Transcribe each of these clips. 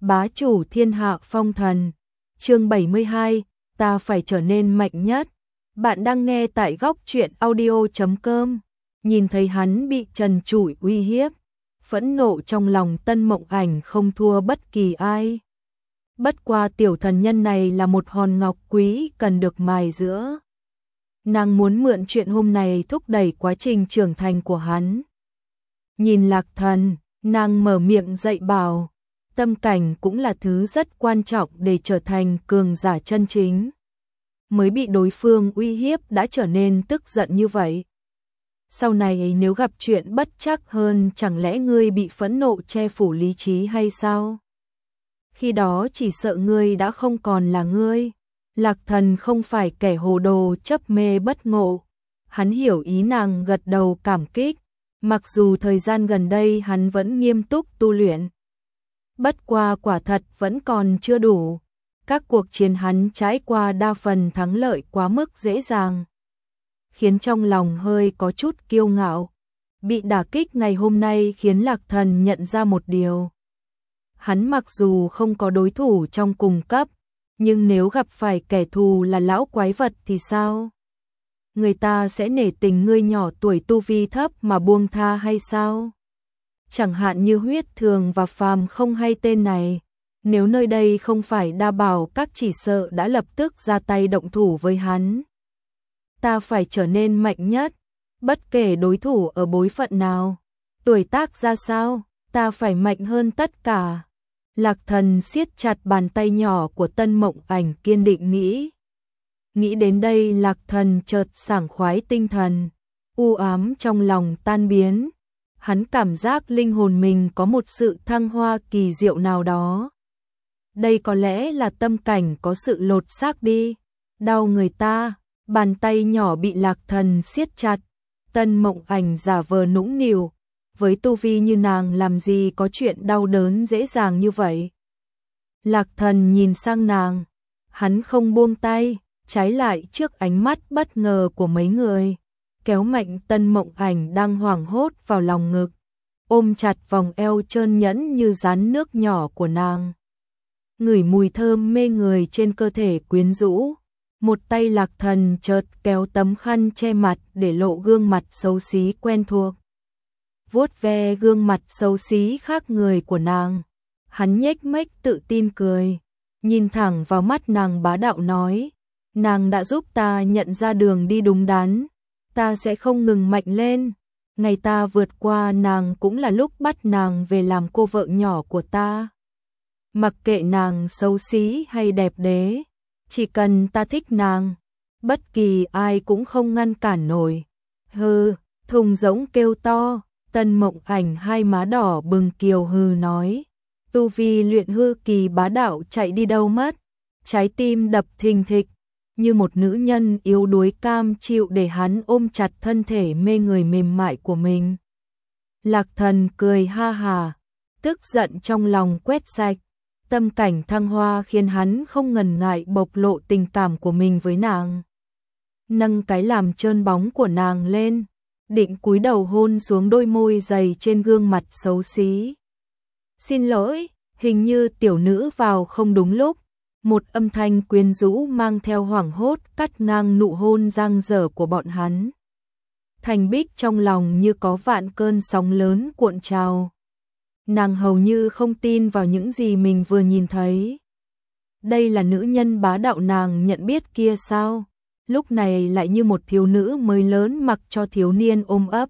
Bá chủ thiên hạ phong thần. Chương 72, ta phải trở nên mạnh nhất. Bạn đang nghe tại góc truyện audio.com. Nhìn thấy hắn bị trần trụi uy hiếp, phẫn nộ trong lòng Tân Mộng Ảnh không thua bất kỳ ai. Bất qua tiểu thần nhân này là một hòn ngọc quý cần được mài giũa. Nàng muốn mượn chuyện hôm này thúc đẩy quá trình trưởng thành của hắn. Nhìn Lạc Thần, nàng mở miệng dạy bảo, tâm cảnh cũng là thứ rất quan trọng để trở thành cường giả chân chính. Mới bị đối phương uy hiếp đã trở nên tức giận như vậy. Sau này nếu gặp chuyện bất trắc hơn, chẳng lẽ ngươi bị phẫn nộ che phủ lý trí hay sao? Khi đó chỉ sợ ngươi đã không còn là ngươi. Lạc Thần không phải kẻ hồ đồ chấp mê bất ngộ. Hắn hiểu ý nàng, gật đầu cảm kích. Mặc dù thời gian gần đây hắn vẫn nghiêm túc tu luyện, bất qua quả thật vẫn còn chưa đủ. Các cuộc chiến hắn trải qua đa phần thắng lợi quá mức dễ dàng, khiến trong lòng hơi có chút kiêu ngạo. Bị đả kích ngày hôm nay khiến Lạc Thần nhận ra một điều. Hắn mặc dù không có đối thủ trong cùng cấp, nhưng nếu gặp phải kẻ thù là lão quái vật thì sao? Người ta sẽ nể tình ngươi nhỏ tuổi tu vi thấp mà buông tha hay sao? Chẳng hạn như Huyết Thường và Phàm không hay tên này, nếu nơi đây không phải đa bảo các chỉ sợ đã lập tức ra tay động thủ với hắn. Ta phải trở nên mạnh nhất, bất kể đối thủ ở bối phận nào, tuổi tác ra sao, ta phải mạnh hơn tất cả. Lạc Thần siết chặt bàn tay nhỏ của Tân Mộng Ảnh, kiên định nghĩ. Nghĩ đến đây Lạc Thần chợt sảng khoái tinh thần, u ám trong lòng tan biến. Hắn cảm giác linh hồn mình có một sự thăng hoa kỳ diệu nào đó. Đây có lẽ là tâm cảnh có sự lột xác đi. Đau người ta, bàn tay nhỏ bị Lạc Thần siết chặt. Tân Mộng Ảnh giả vờ nũng nịu, với tu vi như nàng làm gì có chuyện đau đớn dễ dàng như vậy. Lạc Thần nhìn sang nàng, hắn không buông tay, trái lại trước ánh mắt bất ngờ của mấy người, kéo mạnh Tân Mộng Ảnh đang hoảng hốt vào lòng ngực, ôm chặt vòng eo trơn nhẵn như rán nước nhỏ của nàng. Ngửi mùi thơm mê người trên cơ thể quyến rũ, một tay Lạc Thần chợt kéo tấm khăn che mặt để lộ gương mặt xấu xí quen thuộc. Vuốt ve gương mặt xấu xí khác người của nàng, hắn nhếch mép tự tin cười, nhìn thẳng vào mắt nàng bá đạo nói, nàng đã giúp ta nhận ra đường đi đúng đắn, ta sẽ không ngừng mạnh lên. Ngày ta vượt qua nàng cũng là lúc bắt nàng về làm cô vợ nhỏ của ta. Mặc kệ nàng xấu xí hay đẹp đẽ, chỉ cần ta thích nàng, bất kỳ ai cũng không ngăn cản nổi. Hừ, thùng rỗng kêu to. Tân Mộng Ảnh hai má đỏ bừng kiều hừ nói, tu vi luyện hư kỳ bá đạo chạy đi đâu mất? Trái tim đập thình thịch, như một nữ nhân yếu đuối cam chịu để hắn ôm chặt thân thể mê người mềm mại của mình. Lạc Thần cười ha hà, tức giận trong lòng quét sạch, tâm cảnh thăng hoa khiến hắn không ngần ngại bộc lộ tình cảm của mình với nàng. Nâng cái làm trơn bóng của nàng lên, định cúi đầu hôn xuống đôi môi dày trên gương mặt xấu xí. Xin lỗi, hình như tiểu nữ vào không đúng lúc. Một âm thanh quyến rũ mang theo hoảng hốt cắt ngang nụ hôn giang dở của bọn hắn. Thành Bích trong lòng như có vạn cơn sóng lớn cuộn trào. Nàng hầu như không tin vào những gì mình vừa nhìn thấy. Đây là nữ nhân bá đạo nàng nhận biết kia sao? Lúc này lại như một thiếu nữ mới lớn mặc cho thiếu niên ôm ấp.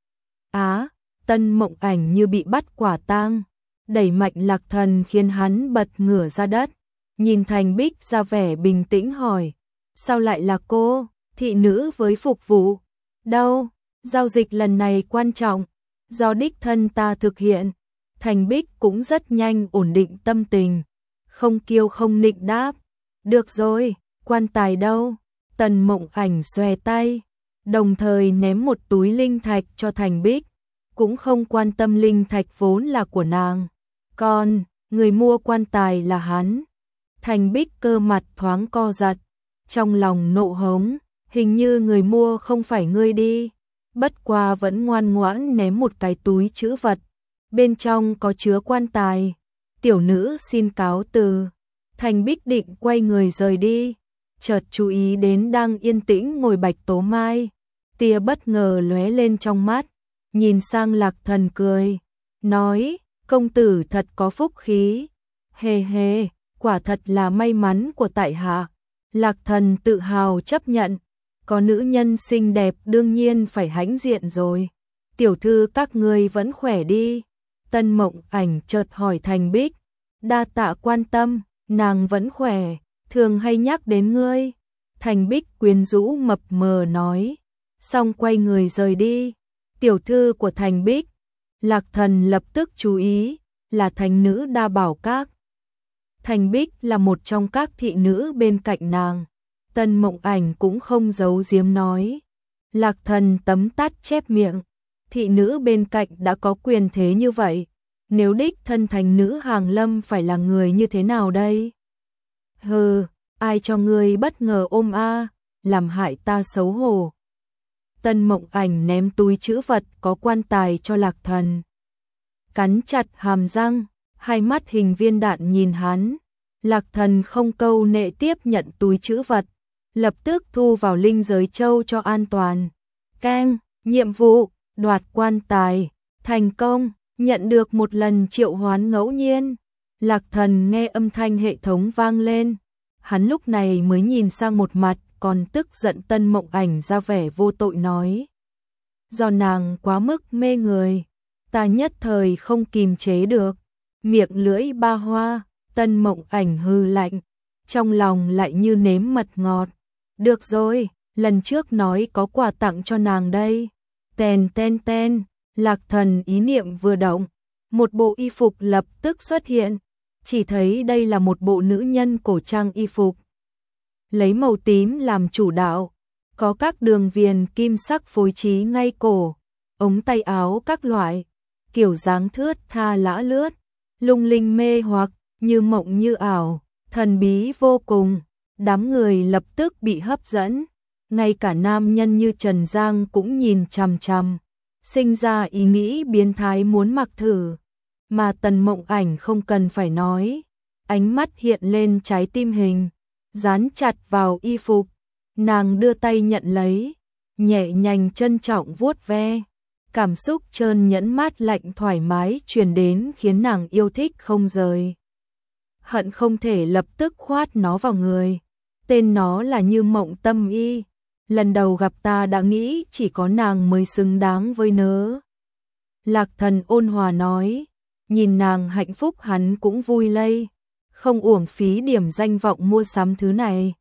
Tân Mộng Ảnh như bị bắt quả tang, đẩy mạnh Lạc Thần khiến hắn bật ngửa ra đất. Nhìn Thành Bích ra vẻ bình tĩnh hỏi, sao lại là cô, thị nữ với phục vụ? Đâu, giao dịch lần này quan trọng, do đích thân ta thực hiện. Thành Bích cũng rất nhanh ổn định tâm tình, không kiêu không nịnh đáp. Được rồi, quan tài đâu? Tân Mộng Ảnh xòe tay, đồng thời ném một túi linh thạch cho Thành Bích, cũng không quan tâm linh thạch vốn là của nàng. Còn, người mua quan tài là hắn. Thành Bích cơ mặt thoáng co giật, trong lòng nộ hống, hình như người mua không phải ngươi đi. Bất qua vẫn ngoan ngoãn ném một cái túi trữ vật, bên trong có chứa quan tài. tiểu nữ xin cáo từ. Thành Bích định quay người rời đi, chợt chú ý đến đang yên tĩnh ngồi Bạch Tố Mai, tia bất ngờ lóe lên trong mắt, nhìn sang Lạc Thần cười, nói, công tử thật có phúc khí, hề hề, quả thật là may mắn của tại hạ. Lạc Thần tự hào chấp nhận, có nữ nhân xinh đẹp đương nhiên phải hãnh diện rồi. Tiểu thư các ngươi vẫn khỏe đi. Tân Mộng Ảnh chợt hỏi Thành Bích, đa tạ quan tâm, nàng vẫn khỏe, thường hay nhắc đến ngươi. Thành Bích quyến rũ mập mờ nói, xong quay người rời đi. Tiểu thư của Thành Bích, Lạc Thần lập tức chú ý, là thánh nữ Đa Bảo Các. Thành Bích là một trong các thị nữ bên cạnh nàng. Tân Mộng Ảnh cũng không giấu giếm nói. Lạc Thần tấm tắt chép miệng, thị nữ bên cạnh đã có quyền thế như vậy, nếu đích thân thành nữ hàng lâm phải là người như thế nào đây? Hừ, ai cho ngươi bất ngờ ôm a, làm hại ta xấu hổ. Tân Mộng Ảnh ném túi trữ vật có quan tài cho Lạc Thần. Cắn chặt hàm răng, hai mắt hình viên đạn nhìn hắn. Lạc Thần không câu nệ tiếp nhận túi trữ vật, lập tức thu vào linh giới châu cho an toàn. Keng, nhiệm vụ, đoạt quan tài, thành công, nhận được một lần triệu hoán ngẫu nhiên. Lạc Thần nghe âm thanh hệ thống vang lên, hắn lúc này mới nhìn sang một mặt còn tức giận Tân Mộng Ảnh ra vẻ vô tội nói. Do nàng quá mức mê người, ta nhất thời không kìm chế được, miệng lưỡi ba hoa. Tân Mộng Ảnh hư lạnh, trong lòng lại như nếm mật ngọt. Được rồi, lần trước nói có quà tặng cho nàng đây. Ten ten ten, Lạc Thần ý niệm vừa động, một bộ y phục lập tức xuất hiện, chỉ thấy đây là một bộ nữ nhân cổ trang y phục. Lấy màu tím làm chủ đạo, có các đường viền kim sắc phối trí ngay cổ, ống tay áo các loại, kiểu dáng thướt tha lã lướt, lung linh mê hoặc, như mộng như ảo, thần bí vô cùng. Đám người lập tức bị hấp dẫn, ngay cả nam nhân như Trần Giang cũng nhìn chằm chằm, sinh ra ý nghĩ biến thái muốn mặc thử. Mà Tần Mộng Ảnh không cần phải nói, ánh mắt hiện lên trái tim hình, dán chặt vào y phục, nàng đưa tay nhận lấy, nhẹ nhàng trân trọng vuốt ve, cảm xúc trơn nhẫn mát lạnh thoải mái truyền đến khiến nàng yêu thích không rời. Hận không thể lập tức khoát nó vào người. Tên nó là Như Mộng Tâm Y. Lần đầu gặp ta đã nghĩ chỉ có nàng mới xứng đáng với nớ. Lạc Thần ôn hòa nói, nhìn nàng hạnh phúc hắn cũng vui lây, không uổng phí điểm danh vọng mua sắm thứ này.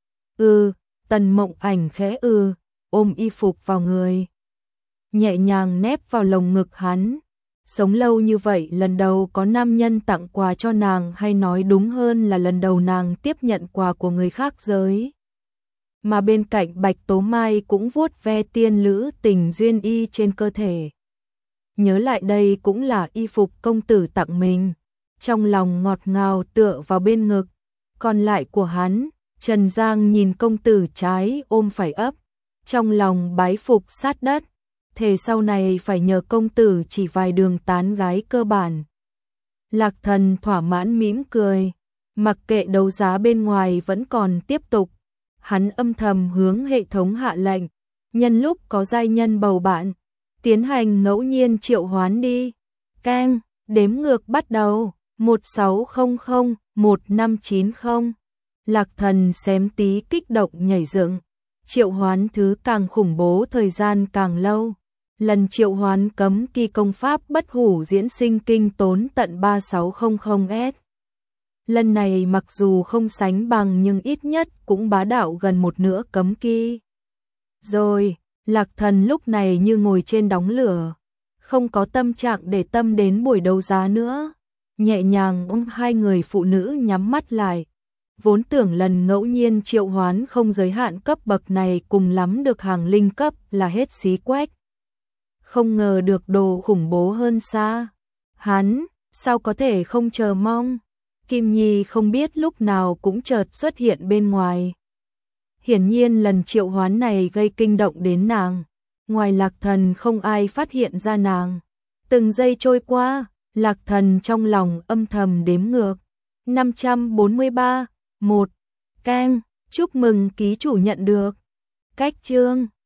Tần Mộng Ảnh khẽ ôm y phục vào người, nhẹ nhàng nép vào lồng ngực hắn. Sống lâu như vậy lần đầu có nam nhân tặng quà cho nàng, hay nói đúng hơn là lần đầu nàng tiếp nhận quà của người khác giới. Mà bên cạnh Bạch Tố Mai cũng vuốt ve tiên lữ tình duyên y trên cơ thể. Nhớ lại đây cũng là y phục công tử tặng mình, trong lòng ngọt ngào tựa vào bên ngực. Còn lại của hắn, Trần Giang nhìn công tử trái ôm phải ấp, trong lòng bái phục sát đất. Thề sau này phải nhờ công tử chỉ vài đường tán gái cơ bản. Lạc Thần thỏa mãn mỉm cười, mặc kệ đấu giá bên ngoài vẫn còn tiếp tục, hắn âm thầm hướng hệ thống hạ lệnh, nhân lúc có giai nhân bầu bạn, tiến hành ngẫu nhiên triệu hoán đi. Keng, đếm ngược bắt đầu, 1600, 1590. Lạc Thần xém tí kích động nhảy dựng, triệu hoán thứ càng khủng bố thời gian càng lâu. Lần triệu hoán cấm kỳ công pháp bất hủ diễn sinh kinh tốn tận 3600S. Lần này mặc dù không sánh bằng nhưng ít nhất cũng bá đạo gần một nửa cấm kỳ. Rồi, Lạc Thần lúc này như ngồi trên đống lửa, không có tâm trạng để tâm đến buổi đấu giá nữa. Nhẹ nhàng ôm hai người phụ nữ nhắm mắt lại. Vốn tưởng lần ngẫu nhiên triệu hoán không giới hạn cấp bậc này cùng lắm được hàng linh cấp là hết xí quách. Không ngờ được đồ khủng bố hơn xa. Hắn, sao có thể không chờ mong. Kim Nhi không biết lúc nào cũng chợt xuất hiện bên ngoài. Hiển nhiên lần triệu hoán này gây kinh động đến nàng. Ngoài Lạc Thần không ai phát hiện ra nàng. Từng giây trôi qua, Lạc Thần trong lòng âm thầm đếm ngược. 543, 1. Keng, chúc mừng ký chủ nhận được. Cách chương